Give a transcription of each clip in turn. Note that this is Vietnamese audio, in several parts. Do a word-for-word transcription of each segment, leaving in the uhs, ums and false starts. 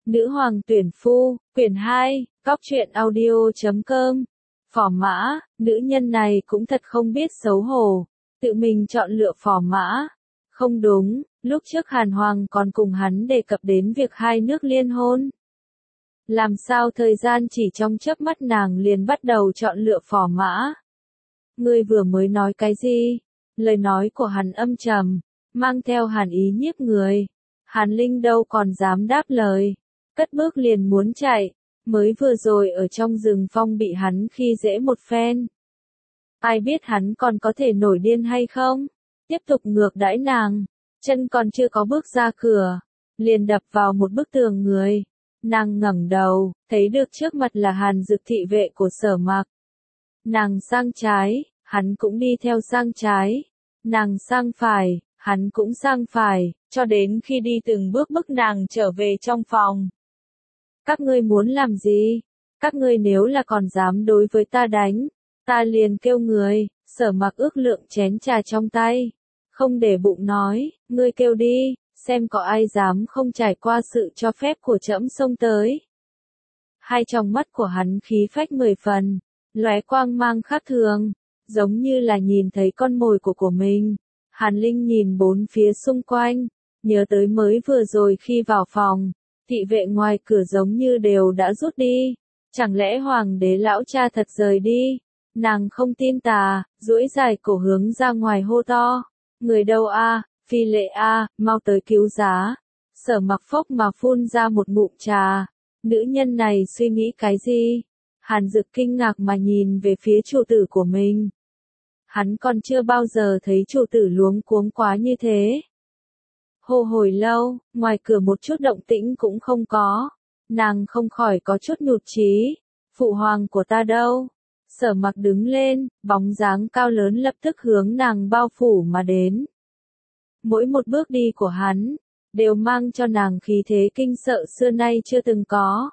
Nữ hoàng tuyển phu, quyển hai, cóc truyện audio chấm com. Phò mã, nữ nhân này cũng thật không biết xấu hổ, tự mình chọn lựa phò mã. Không đúng, lúc trước Hàn Hoàng còn cùng hắn đề cập đến việc hai nước liên hôn. Làm sao thời gian chỉ trong chớp mắt nàng liền bắt đầu chọn lựa phò mã? Ngươi vừa mới nói cái gì? Lời nói của hắn âm trầm, mang theo hàn ý nhiếp người. Hàn Linh đâu còn dám đáp lời, cất bước liền muốn chạy, mới vừa rồi ở trong rừng phong bị hắn khi dễ một phen. Ai biết hắn còn có thể nổi điên hay không? Tiếp tục ngược đãi nàng, chân còn chưa có bước ra cửa, liền đập vào một bức tường người. Nàng ngẩng đầu, thấy được trước mặt là Hàn Dực thị vệ của Sở Mặc. Nàng sang trái, hắn cũng đi theo sang trái. Nàng sang phải, hắn cũng sang phải, cho đến khi đi từng bước bước nàng trở về trong phòng. Các ngươi muốn làm gì? Các ngươi nếu là còn dám đối với ta đánh, ta liền kêu người. Sở Mặc ước lượng chén trà trong tay, không để bụng nói, ngươi kêu đi, xem có ai dám không trải qua sự cho phép của trẫm xông tới. Hai tròng mắt của hắn khí phách mười phần, lóe quang mang khác thường, giống như là nhìn thấy con mồi của của mình. Hàn Linh nhìn bốn phía xung quanh, nhớ tới mới vừa rồi khi vào phòng, thị vệ ngoài cửa giống như đều đã rút đi. Chẳng lẽ hoàng đế lão cha thật rời đi? Nàng không tin tà, duỗi dài cổ hướng ra ngoài hô to. Người đâu a? Phi lệ a, mau tới cứu giá. Sở Mặc phốc mà phun ra một ngụm trà. Nữ nhân này suy nghĩ cái gì? Hàn Dực kinh ngạc mà nhìn về phía chủ tử của mình. Hắn còn chưa bao giờ thấy chủ tử luống cuống quá như thế. Hồ hồi lâu, ngoài cửa một chút động tĩnh cũng không có. Nàng không khỏi có chút nhụt chí. Phụ hoàng của ta đâu? Sở Mặc đứng lên, bóng dáng cao lớn lập tức hướng nàng bao phủ mà đến. Mỗi một bước đi của hắn, đều mang cho nàng khí thế kinh sợ xưa nay chưa từng có.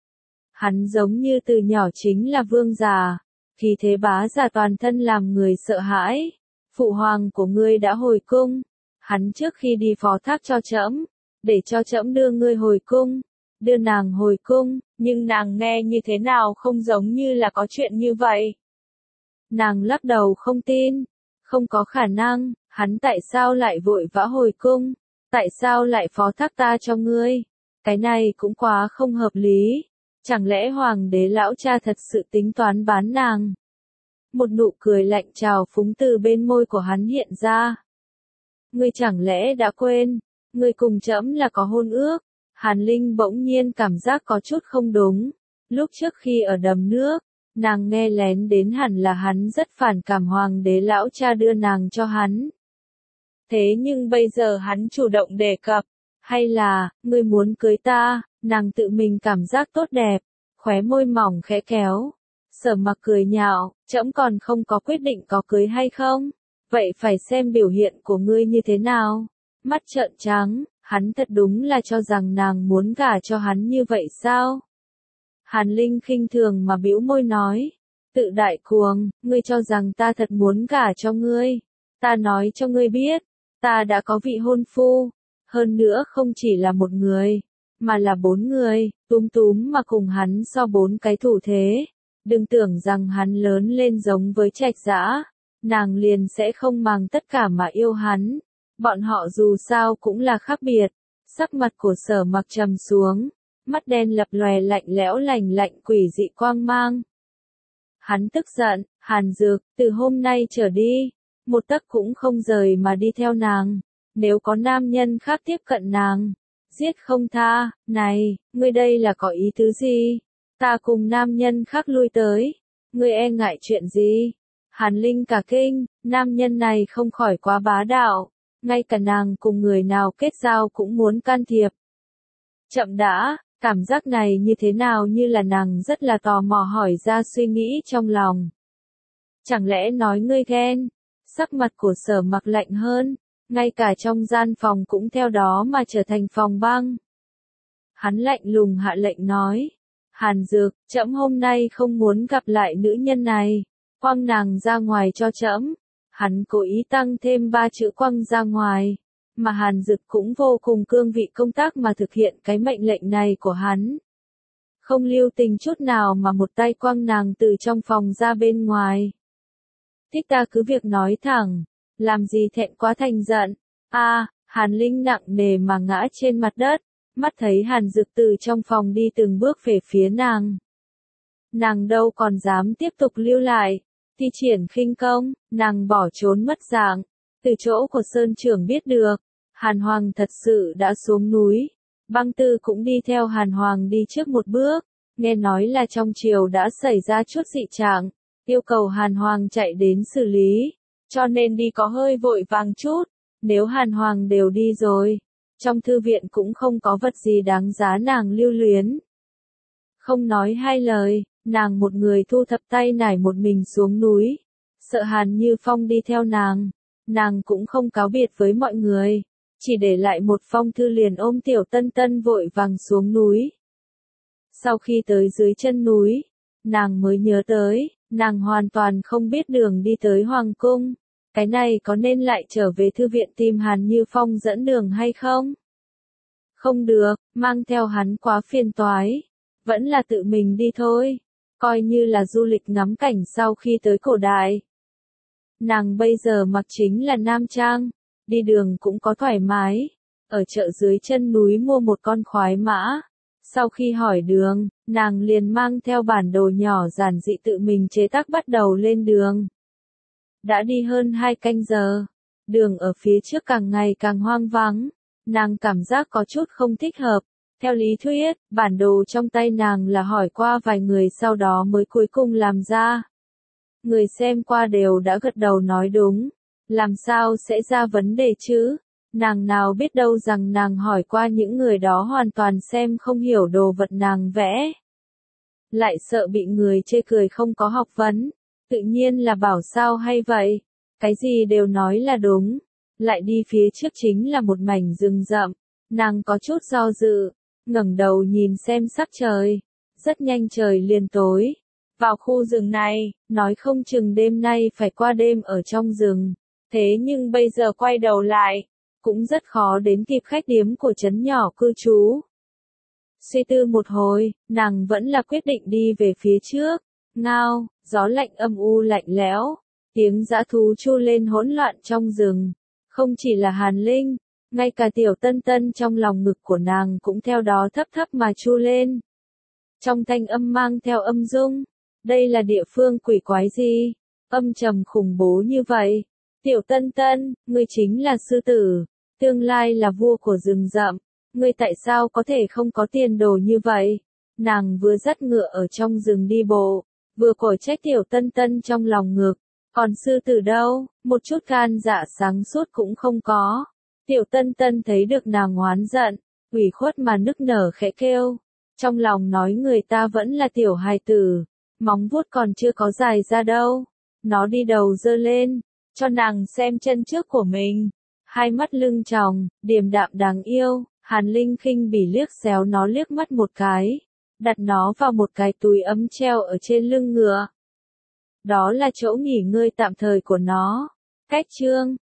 Hắn giống như từ nhỏ chính là vương già, khí thế bá giả toàn thân làm người sợ hãi. Phụ hoàng của ngươi đã hồi cung, hắn trước khi đi phó thác cho trẫm, để cho trẫm đưa ngươi hồi cung, đưa nàng hồi cung, nhưng nàng nghe như thế nào không giống như là có chuyện như vậy. Nàng lắc đầu không tin, không có khả năng. Hắn tại sao lại vội vã hồi cung? Tại sao lại phó thác ta cho ngươi? Cái này cũng quá không hợp lý. Chẳng lẽ hoàng đế lão cha thật sự tính toán bán nàng? Một nụ cười lạnh trào phúng từ bên môi của hắn hiện ra. Ngươi chẳng lẽ đã quên? Ngươi cùng trẫm là có hôn ước. Hàn Linh bỗng nhiên cảm giác có chút không đúng. Lúc trước khi ở đầm nước, nàng nghe lén đến hẳn là hắn rất phản cảm hoàng đế lão cha đưa nàng cho hắn. Thế nhưng bây giờ hắn chủ động đề cập, hay là, ngươi muốn cưới ta? Nàng tự mình cảm giác tốt đẹp, khóe môi mỏng khẽ kéo. Sở Mặc cười nhạo, trẫm còn không có quyết định có cưới hay không, vậy phải xem biểu hiện của ngươi như thế nào. Mắt trợn trắng, hắn thật đúng là cho rằng nàng muốn gả cho hắn như vậy sao? Hàn Linh khinh thường mà bĩu môi nói, tự đại cuồng, ngươi cho rằng ta thật muốn gả cho ngươi? Ta nói cho ngươi biết, ta đã có vị hôn phu, hơn nữa không chỉ là một người, mà là bốn người, túm túm mà cùng hắn so bốn cái thủ thế. Đừng tưởng rằng hắn lớn lên giống với Trạch Dã, nàng liền sẽ không màng tất cả mà yêu hắn. Bọn họ dù sao cũng là khác biệt. Sắc mặt của Sở Mặc trầm xuống, mắt đen lập lòe lạnh lẽo lành lạnh quỷ dị quang mang. Hắn tức giận, Hàn Dực, từ hôm nay trở đi, một tấc cũng không rời mà đi theo nàng. Nếu có nam nhân khác tiếp cận nàng, giết không tha. Này, ngươi đây là có ý tứ gì? Ta cùng nam nhân khác lui tới, ngươi e ngại chuyện gì? Hàn Linh cả kinh, nam nhân này không khỏi quá bá đạo, ngay cả nàng cùng người nào kết giao cũng muốn can thiệp. Chậm đã, cảm giác này như thế nào như là nàng rất là tò mò hỏi ra suy nghĩ trong lòng. Chẳng lẽ nói ngươi ghen? Sắc mặt của Sở Mặc lạnh hơn, ngay cả trong gian phòng cũng theo đó mà trở thành phòng băng. Hắn lạnh lùng hạ lệnh nói, Hàn Dực, trẫm hôm nay không muốn gặp lại nữ nhân này, quăng nàng ra ngoài cho trẫm. Hắn cố ý tăng thêm ba chữ quăng ra ngoài, mà Hàn Dực cũng vô cùng cương vị công tác mà thực hiện cái mệnh lệnh này của hắn. Không lưu tình chút nào mà một tay quăng nàng từ trong phòng ra bên ngoài. Thích ta cứ việc nói thẳng, làm gì thẹn quá thành giận. A, à, Hàn Linh nặng nề mà ngã trên mặt đất, mắt thấy Hàn Dực từ trong phòng đi từng bước về phía nàng. Nàng đâu còn dám tiếp tục lưu lại, thi triển khinh công, nàng bỏ trốn mất dạng. Từ chỗ của Sơn Trưởng biết được, Hàn Hoàng thật sự đã xuống núi. Băng Tư cũng đi theo Hàn Hoàng đi trước một bước, nghe nói là trong triều đã xảy ra chút dị trạng, yêu cầu Hàn Hoàng chạy đến xử lý, cho nên đi có hơi vội vàng chút. Nếu Hàn Hoàng đều đi rồi, trong thư viện cũng không có vật gì đáng giá nàng lưu luyến. Không nói hai lời, nàng một người thu thập tay nải một mình xuống núi, sợ Hàn Như Phong đi theo nàng, nàng cũng không cáo biệt với mọi người, chỉ để lại một phong thư liền ôm Tiểu Tân Tân vội vàng xuống núi. Sau khi tới dưới chân núi, nàng mới nhớ tới, nàng hoàn toàn không biết đường đi tới Hoàng cung. Cái này có nên lại trở về thư viện tìm Hàn Như Phong dẫn đường hay không? Không được, mang theo hắn quá phiền toái. Vẫn là tự mình đi thôi. Coi như là du lịch ngắm cảnh sau khi tới cổ đại. Nàng bây giờ mặc chính là nam trang. Đi đường cũng có thoải mái. Ở chợ dưới chân núi mua một con khoái mã. Sau khi hỏi đường, nàng liền mang theo bản đồ nhỏ giản dị tự mình chế tác bắt đầu lên đường. Đã đi hơn hai canh giờ, đường ở phía trước càng ngày càng hoang vắng, nàng cảm giác có chút không thích hợp. Theo lý thuyết, bản đồ trong tay nàng là hỏi qua vài người sau đó mới cuối cùng làm ra. Người xem qua đều đã gật đầu nói đúng, làm sao sẽ ra vấn đề chứ? Nàng nào biết đâu rằng nàng hỏi qua những người đó hoàn toàn xem không hiểu đồ vật nàng vẽ. Lại sợ bị người chê cười không có học vấn. Tự nhiên là bảo sao hay vậy, cái gì đều nói là đúng, lại đi phía trước chính là một mảnh rừng rậm, nàng có chút do dự, ngẩng đầu nhìn xem sắc trời, rất nhanh trời liền tối. Vào khu rừng này, nói không chừng đêm nay phải qua đêm ở trong rừng, thế nhưng bây giờ quay đầu lại, cũng rất khó đến kịp khách điếm của trấn nhỏ cư trú. Suy tư một hồi, nàng vẫn là quyết định đi về phía trước. Ngao, gió lạnh âm u lạnh lẽo, tiếng dã thú chu lên hỗn loạn trong rừng. Không chỉ là Hàn Linh, ngay cả Tiểu Tân Tân trong lòng ngực của nàng cũng theo đó thấp thấp mà chu lên. Trong thanh âm mang theo âm dung, đây là địa phương quỷ quái gì? Âm trầm khủng bố như vậy. Tiểu Tân Tân, ngươi chính là sư tử, tương lai là vua của rừng rậm, ngươi tại sao có thể không có tiền đồ như vậy? Nàng vừa dắt ngựa ở trong rừng đi bộ, vừa cổ trách Tiểu Tân Tân trong lòng ngực, còn sư tử đâu, một chút gan dạ sáng suốt cũng không có. Tiểu Tân Tân thấy được nàng oán giận, ủy khuất mà nức nở khẽ kêu, trong lòng nói người ta vẫn là tiểu hài tử, móng vuốt còn chưa có dài ra đâu. Nó đi đầu giơ lên, cho nàng xem chân trước của mình, hai mắt lưng tròng, điềm đạm đáng yêu. Hàn Linh khinh bỉ liếc xéo nó liếc mắt một cái, đặt nó vào một cái túi ấm treo ở trên lưng ngựa. Đó là chỗ nghỉ ngơi tạm thời của nó. Cách chương